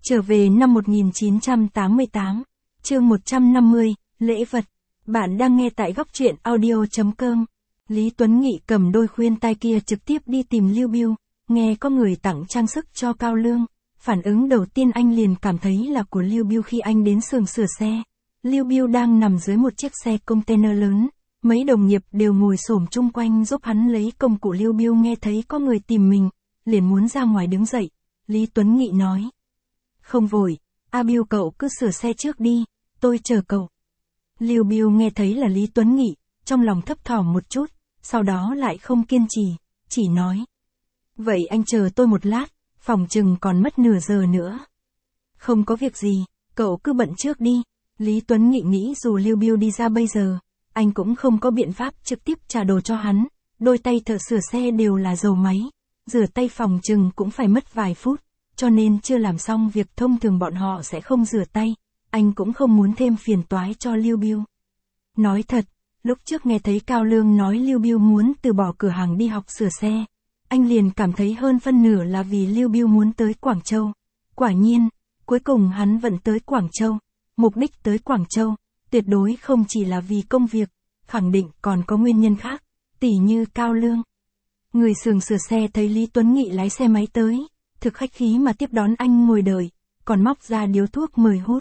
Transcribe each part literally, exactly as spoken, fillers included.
Trở về năm một nghìn chín trăm tám mươi tám, chương một trăm năm mươi, lễ vật. Bạn đang nghe tại góc truyện audio chấm com. Lý Tuấn Nghị cầm đôi khuyên tai kia trực tiếp đi tìm Lưu Biêu, nghe có người tặng trang sức cho Cao Lương. Phản ứng đầu tiên anh liền cảm thấy là của Lưu Biêu khi anh đến xưởng sửa xe. Lưu Biêu đang nằm dưới một chiếc xe container lớn, mấy đồng nghiệp đều ngồi xổm chung quanh giúp hắn lấy công cụ. Lưu Biêu nghe thấy có người tìm mình, liền muốn ra ngoài đứng dậy. Lý Tuấn Nghị nói: "Không vội, A Biêu cậu cứ sửa xe trước đi, tôi chờ cậu." Lưu Biêu nghe thấy là Lý Tuấn Nghị, trong lòng thấp thỏm một chút, sau đó lại không kiên trì, chỉ nói: "Vậy anh chờ tôi một lát, phòng chừng còn mất nửa giờ nữa." "Không có việc gì, cậu cứ bận trước đi." Lý Tuấn Nghị nghĩ dù Lưu Biêu đi ra bây giờ, anh cũng không có biện pháp trực tiếp trả đồ cho hắn, đôi tay thợ sửa xe đều là dầu máy, rửa tay phòng chừng cũng phải mất vài phút, cho nên chưa làm xong việc thông thường bọn họ sẽ không rửa tay, anh cũng không muốn thêm phiền toái cho Lưu Biêu. Nói thật, lúc trước nghe thấy Cao Lương nói Lưu Biêu muốn từ bỏ cửa hàng đi học sửa xe, anh liền cảm thấy hơn phân nửa là vì Lưu Biêu muốn tới Quảng Châu. Quả nhiên, cuối cùng hắn vẫn tới Quảng Châu. Mục đích tới Quảng Châu, tuyệt đối không chỉ là vì công việc, khẳng định còn có nguyên nhân khác, tỉ như Cao Lương. Người xưởng sửa xe thấy Lý Tuấn Nghị lái xe máy tới, thực khách khí mà tiếp đón anh ngồi đợi, còn móc ra điếu thuốc mời hút.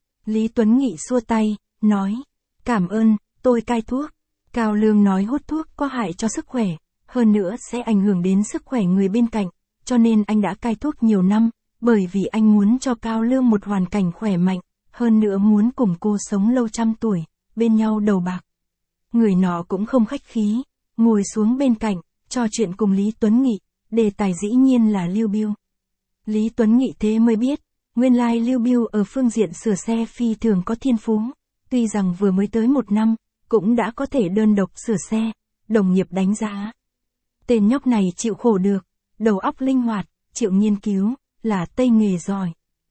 Lý Tuấn Nghị xua tay, nói: "Cảm ơn, tôi cai thuốc." Cao Lương nói hút thuốc có hại cho sức khỏe, hơn nữa sẽ ảnh hưởng đến sức khỏe người bên cạnh, cho nên anh đã cai thuốc nhiều năm, bởi vì anh muốn cho Cao Lương một hoàn cảnh khỏe mạnh, hơn nữa muốn cùng cô sống lâu trăm tuổi, bên nhau đầu bạc. Người nọ cũng không khách khí, ngồi xuống bên cạnh, trò chuyện cùng Lý Tuấn Nghị, đề tài dĩ nhiên là Lưu Biêu. Lý Tuấn Nghị thế mới biết, nguyên lai Lưu Biêu ở phương diện sửa xe phi thường có thiên phú, tuy rằng vừa mới tới một năm, cũng đã có thể đơn độc sửa xe, đồng nghiệp đánh giá. Tên nhóc này chịu khổ được, đầu óc linh hoạt, chịu nghiên cứu, là tay nghề giỏi.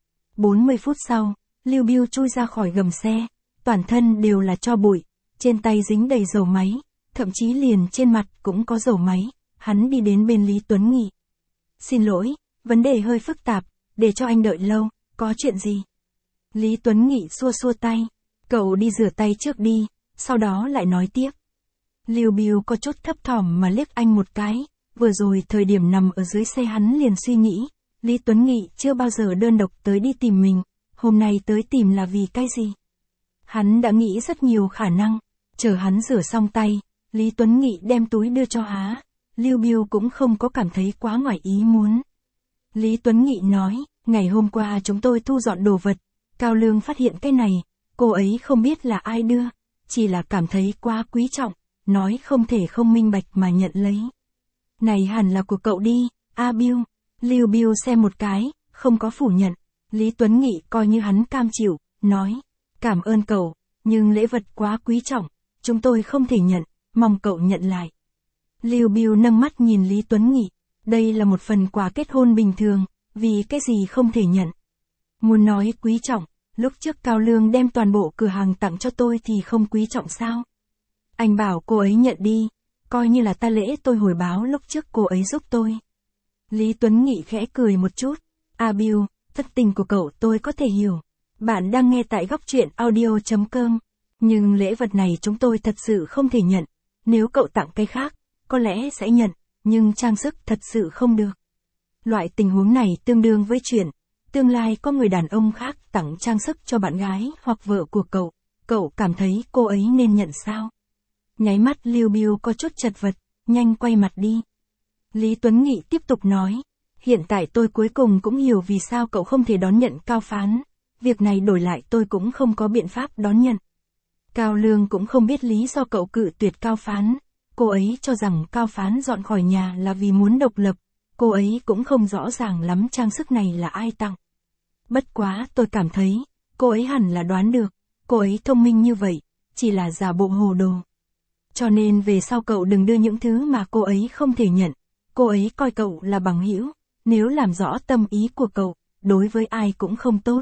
bốn mươi phút sau, Lưu Biêu chui ra khỏi gầm xe, toàn thân đều là tro bụi, trên tay dính đầy dầu máy, thậm chí liền trên mặt cũng có dầu máy, hắn đi đến bên Lý Tuấn Nghị. "Xin lỗi, vấn đề hơi phức tạp, để cho anh đợi lâu, có chuyện gì?" Lý Tuấn Nghị xua xua tay: "Cậu đi rửa tay trước đi, sau đó lại nói tiếp." Lưu Biêu có chút thấp thỏm mà liếc anh một cái, vừa rồi thời điểm nằm ở dưới xe hắn liền suy nghĩ, Lý Tuấn Nghị chưa bao giờ đơn độc tới đi tìm mình, hôm nay tới tìm là vì cái gì? Hắn đã nghĩ rất nhiều khả năng, chờ hắn rửa xong tay, Lý Tuấn Nghị đem túi đưa cho Há, Lưu Biêu cũng không có cảm thấy quá ngoài ý muốn. Lý Tuấn Nghị nói: "Ngày hôm qua chúng tôi thu dọn đồ vật, Cao Lương phát hiện cái này, cô ấy không biết là ai đưa, chỉ là cảm thấy quá quý trọng, nói không thể không minh bạch mà nhận lấy. Này hẳn là của cậu đi, A Biêu." Lưu Biêu xem một cái, không có phủ nhận. Lý Tuấn Nghị coi như hắn cam chịu, nói: "Cảm ơn cậu, nhưng lễ vật quá quý trọng, chúng tôi không thể nhận, mong cậu nhận lại." Lưu Biêu nâng mắt nhìn Lý Tuấn Nghị, đây là một phần quà kết hôn bình thường, vì cái gì không thể nhận. Muốn nói quý trọng, lúc trước Cao Lương đem toàn bộ cửa hàng tặng cho tôi thì không quý trọng sao? Anh bảo cô ấy nhận đi, coi như là ta lễ tôi hồi báo lúc trước cô ấy giúp tôi. Lý Tuấn Nghị khẽ cười một chút: "A Biêu, thất tình của cậu tôi có thể hiểu. Bạn đang nghe tại góc truyện audio chấm com. Nhưng lễ vật này chúng tôi thật sự không thể nhận. Nếu cậu tặng cái khác, có lẽ sẽ nhận, nhưng trang sức thật sự không được." Loại tình huống này tương đương với chuyện, tương lai có người đàn ông khác tặng trang sức cho bạn gái hoặc vợ của cậu, cậu cảm thấy cô ấy nên nhận sao? Nháy mắt Lưu Biêu có chút chật vật, nhanh quay mặt đi. Lý Tuấn Nghị tiếp tục nói: "Hiện tại tôi cuối cùng cũng hiểu vì sao cậu không thể đón nhận Cao Phán, việc này đổi lại tôi cũng không có biện pháp đón nhận. Cao Lương cũng không biết lý do cậu cự tuyệt Cao Phán, cô ấy cho rằng Cao Phán dọn khỏi nhà là vì muốn độc lập, cô ấy cũng không rõ ràng lắm trang sức này là ai tặng. Bất quá tôi cảm thấy, cô ấy hẳn là đoán được, cô ấy thông minh như vậy, chỉ là giả bộ hồ đồ. Cho nên về sau cậu đừng đưa những thứ mà cô ấy không thể nhận, cô ấy coi cậu là bằng hữu, nếu làm rõ tâm ý của cậu, đối với ai cũng không tốt.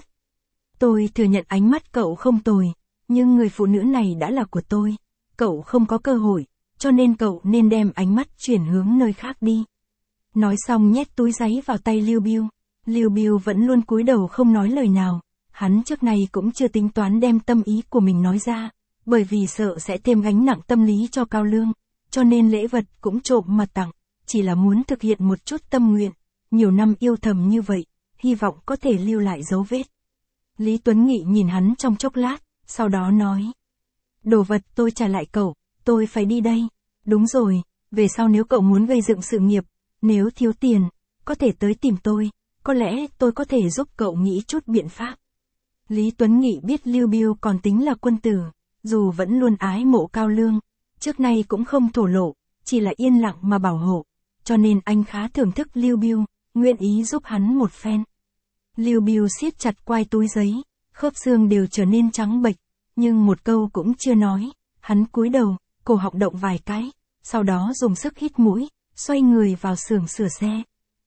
Tôi thừa nhận ánh mắt cậu không tồi, nhưng người phụ nữ này đã là của tôi, cậu không có cơ hội, cho nên cậu nên đem ánh mắt chuyển hướng nơi khác đi." Nói xong nhét túi giấy vào tay Lưu Biêu. Lưu Biêu vẫn luôn cúi đầu không nói lời nào, hắn trước này cũng chưa tính toán đem tâm ý của mình nói ra, bởi vì sợ sẽ thêm gánh nặng tâm lý cho Cao Lương, cho nên lễ vật cũng trộm mà tặng, chỉ là muốn thực hiện một chút tâm nguyện, nhiều năm yêu thầm như vậy, hy vọng có thể lưu lại dấu vết. Lý Tuấn Nghị nhìn hắn trong chốc lát, sau đó nói. Đồ vật tôi trả lại cậu, tôi phải đi đây. Đúng rồi, về sau nếu cậu muốn gây dựng sự nghiệp, nếu thiếu tiền, có thể tới tìm tôi, có lẽ tôi có thể giúp cậu nghĩ chút biện pháp. Lý Tuấn Nghị biết Lưu Biêu còn tính là quân tử, dù vẫn luôn ái mộ Cao Lương, trước nay cũng không thổ lộ, chỉ là yên lặng mà bảo hộ, cho nên anh khá thưởng thức Lưu Biêu, nguyện ý giúp hắn một phen. Lưu Biêu siết chặt quai túi giấy, khớp xương đều trở nên trắng bệch, nhưng một câu cũng chưa nói, hắn cúi đầu, cổ họng động vài cái, sau đó dùng sức hít mũi, xoay người vào xưởng sửa xe.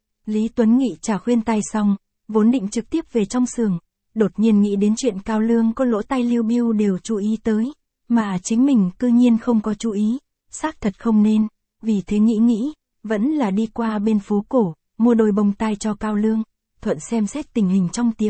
Lý Tuấn Nghị trả khuyên tai xong, vốn định trực tiếp về trong xưởng, đột nhiên nghĩ đến chuyện Cao Lương có lỗ tai Lưu Biêu đều chú ý tới, mà chính mình cư nhiên không có chú ý, xác thật không nên, vì thế nghĩ nghĩ, vẫn là đi qua bên phố cổ, mua đôi bông tai cho Cao Lương, thuận xem xét tình hình trong tiệm.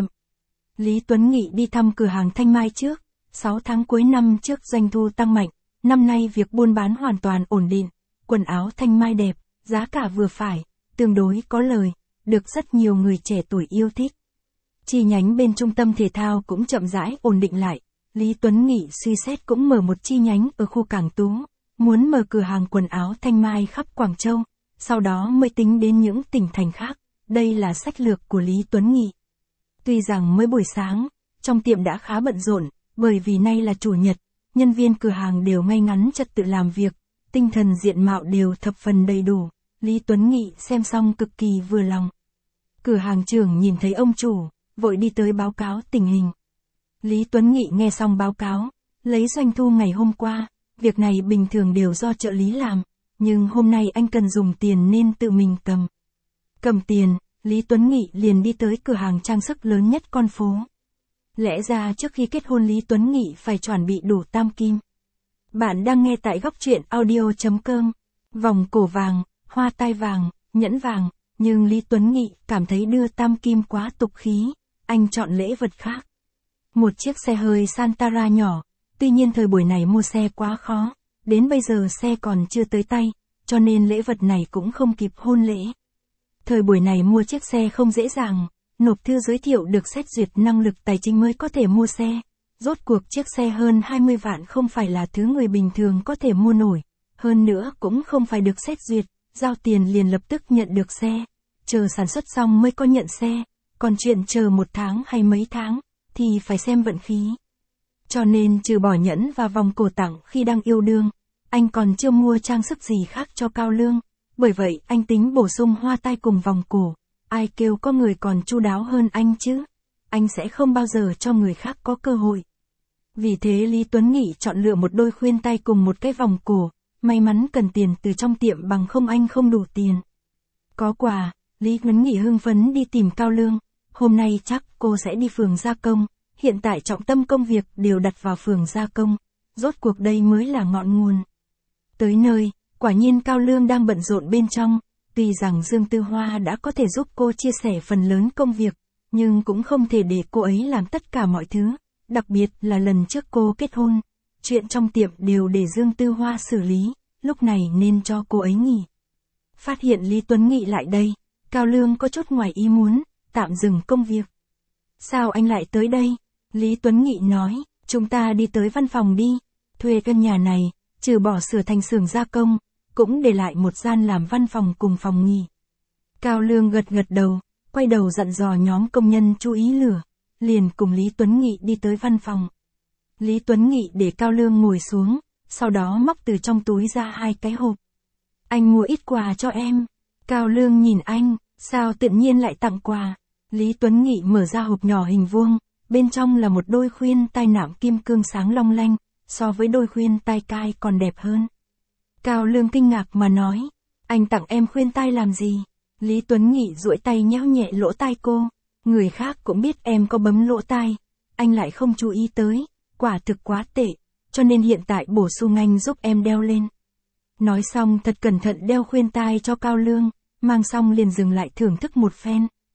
Lý Tuấn Nghị đi thăm cửa hàng Thanh Mai trước, sáu tháng cuối năm trước doanh thu tăng mạnh, năm nay việc buôn bán hoàn toàn ổn định, quần áo Thanh Mai đẹp, giá cả vừa phải, tương đối có lời, được rất nhiều người trẻ tuổi yêu thích. Chi nhánh bên trung tâm thể thao cũng chậm rãi ổn định lại, Lý Tuấn Nghị suy xét cũng mở một chi nhánh ở khu Cảng Tú, muốn mở cửa hàng quần áo Thanh Mai khắp Quảng Châu, sau đó mới tính đến những tỉnh thành khác, đây là sách lược của Lý Tuấn Nghị. Tuy rằng mới buổi sáng, trong tiệm đã khá bận rộn, bởi vì nay là chủ nhật, nhân viên cửa hàng đều ngay ngắn trật tự làm việc, tinh thần diện mạo đều thập phần đầy đủ, Lý Tuấn Nghị xem xong cực kỳ vừa lòng. Cửa hàng trưởng nhìn thấy ông chủ, vội đi tới báo cáo tình hình. Lý Tuấn Nghị nghe xong báo cáo, lấy doanh thu ngày hôm qua, việc này bình thường đều do trợ lý làm, nhưng hôm nay anh cần dùng tiền nên tự mình cầm. Cầm tiền, Lý Tuấn Nghị liền đi tới cửa hàng trang sức lớn nhất con phố. Lẽ ra trước khi kết hôn Lý Tuấn Nghị phải chuẩn bị đủ tam kim. Bạn đang nghe tại góc truyện audio chấm com. Vòng cổ vàng, hoa tai vàng, nhẫn vàng, nhưng Lý Tuấn Nghị cảm thấy đưa tam kim quá tục khí, anh chọn lễ vật khác. Một chiếc xe hơi Santara nhỏ, tuy nhiên thời buổi này mua xe quá khó, đến bây giờ xe còn chưa tới tay, cho nên lễ vật này cũng không kịp hôn lễ. Thời buổi này mua chiếc xe không dễ dàng, nộp thư giới thiệu được xét duyệt năng lực tài chính mới có thể mua xe. Rốt cuộc chiếc xe hơn hai mươi vạn không phải là thứ người bình thường có thể mua nổi, hơn nữa cũng không phải được xét duyệt, giao tiền liền lập tức nhận được xe, chờ sản xuất xong mới có nhận xe, còn chuyện chờ một tháng hay mấy tháng, thì phải xem vận khí. Cho nên trừ bỏ nhẫn và vòng cổ tặng khi đang yêu đương, anh còn chưa mua trang sức gì khác cho Cao Lương, bởi vậy anh tính bổ sung hoa tai cùng vòng cổ, ai kêu có người còn chu đáo hơn anh chứ, anh sẽ không bao giờ cho người khác có cơ hội. Vì thế Lý Tuấn Nghị chọn lựa một đôi khuyên tai cùng một cái vòng cổ, may mắn cần tiền từ trong tiệm bằng không anh không đủ tiền. Có quà, Lý Tuấn Nghị hưng phấn đi tìm Cao Lương, hôm nay chắc cô sẽ đi phường gia công, hiện tại trọng tâm công việc đều đặt vào phường gia công, rốt cuộc đây mới là ngọn nguồn. Tới nơi, quả nhiên Cao Lương đang bận rộn bên trong, tuy rằng Dương Tư Hoa đã có thể giúp cô chia sẻ phần lớn công việc, nhưng cũng không thể để cô ấy làm tất cả mọi thứ, đặc biệt là lần trước cô kết hôn, chuyện trong tiệm đều để Dương Tư Hoa xử lý, lúc này nên cho cô ấy nghỉ. Phát hiện Lý Tuấn Nghị lại đây, Cao Lương có chút ngoài ý muốn, tạm dừng công việc. Sao anh lại tới đây? Lý Tuấn Nghị nói, chúng ta đi tới văn phòng đi, thuê căn nhà này, trừ bỏ sửa thành xưởng gia công, cũng để lại một gian làm văn phòng cùng phòng nghỉ. Cao Lương gật gật đầu, quay đầu dặn dò nhóm công nhân chú ý lửa, liền cùng Lý Tuấn Nghị đi tới văn phòng. Lý Tuấn Nghị để Cao Lương ngồi xuống, sau đó móc từ trong túi ra hai cái hộp. Anh mua ít quà cho em. Cao Lương nhìn anh, sao tự nhiên lại tặng quà. Lý Tuấn Nghị mở ra hộp nhỏ hình vuông, bên trong là một đôi khuyên tai nạm kim cương sáng long lanh, so với đôi khuyên tai cai còn đẹp hơn. Cao Lương kinh ngạc mà nói, anh tặng em khuyên tai làm gì? Lý Tuấn Nghị duỗi tay nhéo nhẹ lỗ tai cô, người khác cũng biết em có bấm lỗ tai, anh lại không chú ý tới, quả thực quá tệ, cho nên hiện tại bổ sung anh giúp em đeo lên. Nói xong thật cẩn thận đeo khuyên tai cho Cao Lương, mang xong liền dừng lại thưởng thức một phen.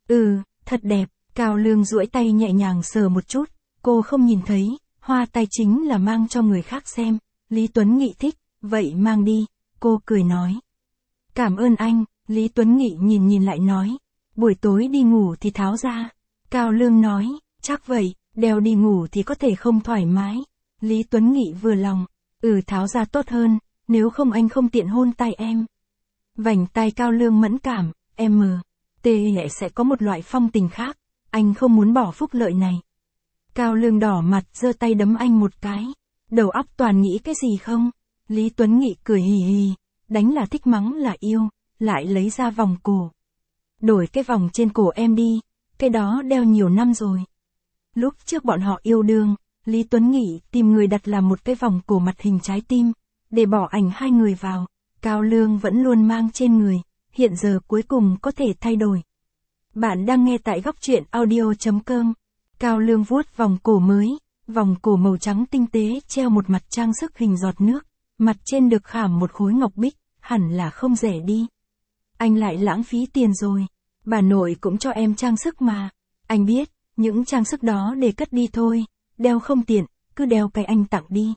Ừ, thật đẹp. Cao Lương duỗi tay nhẹ nhàng sờ một chút, cô không nhìn thấy, hoa tai chính là mang cho người khác xem. Lý Tuấn Nghị thích, vậy mang đi, cô cười nói. Cảm ơn anh, Lý Tuấn Nghị nhìn nhìn lại nói. Buổi tối đi ngủ thì tháo ra. Cao Lương nói, chắc vậy, đeo đi ngủ thì có thể không thoải mái. Lý Tuấn Nghị vừa lòng, ừ tháo ra tốt hơn, nếu không anh không tiện hôn tay em. Vành tai Cao Lương mẫn cảm, em mờ, tê sẽ có một loại phong tình khác, anh không muốn bỏ phúc lợi này. Cao Lương đỏ mặt giơ tay đấm anh một cái, đầu óc toàn nghĩ cái gì không? Lý Tuấn Nghị cười hì hì, đánh là thích mắng là yêu, lại lấy ra vòng cổ. Đổi cái vòng trên cổ em đi, cái đó đeo nhiều năm rồi. Lúc trước bọn họ yêu đương, Lý Tuấn Nghị tìm người đặt làm một cái vòng cổ mặt hình trái tim, để bỏ ảnh hai người vào. Cao Lương vẫn luôn mang trên người, hiện giờ cuối cùng có thể thay đổi. Bạn đang nghe tại góc truyện audio chấm com. Cao Lương vuốt vòng cổ mới, vòng cổ màu trắng tinh tế treo một mặt trang sức hình giọt nước, mặt trên được khảm một khối ngọc bích, hẳn là không rẻ đi. Anh lại lãng phí tiền rồi, bà nội cũng cho em trang sức mà. Anh biết, những trang sức đó để cất đi thôi, đeo không tiện, cứ đeo cái anh tặng đi.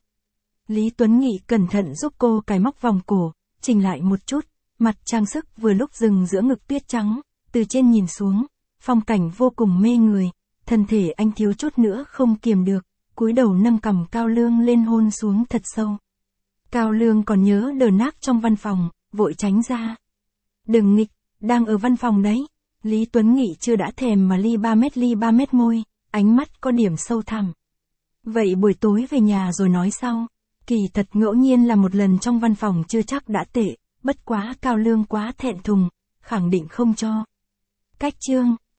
Lý Tuấn Nghị cẩn thận giúp cô cài móc vòng cổ, chỉnh lại một chút, mặt trang sức vừa lúc dừng giữa ngực tuyết trắng, từ trên nhìn xuống, phong cảnh vô cùng mê người, thân thể anh thiếu chút nữa không kiềm được, cúi đầu nâng cằm Cao Lương lên hôn xuống thật sâu. Cao Lương còn nhớ đờ nác trong văn phòng, vội tránh ra. Đừng nghịch, đang ở văn phòng đấy. Lý Tuấn Nghị chưa đã thèm mà ly ba mét ly ba mét môi, ánh mắt có điểm sâu thẳm. Vậy buổi tối về nhà rồi nói sau. Kỳ thật ngẫu nhiên là một lần trong văn phòng chưa chắc đã tệ, bất quá Cao Lương quá thẹn thùng, khẳng định không cho. Cách chương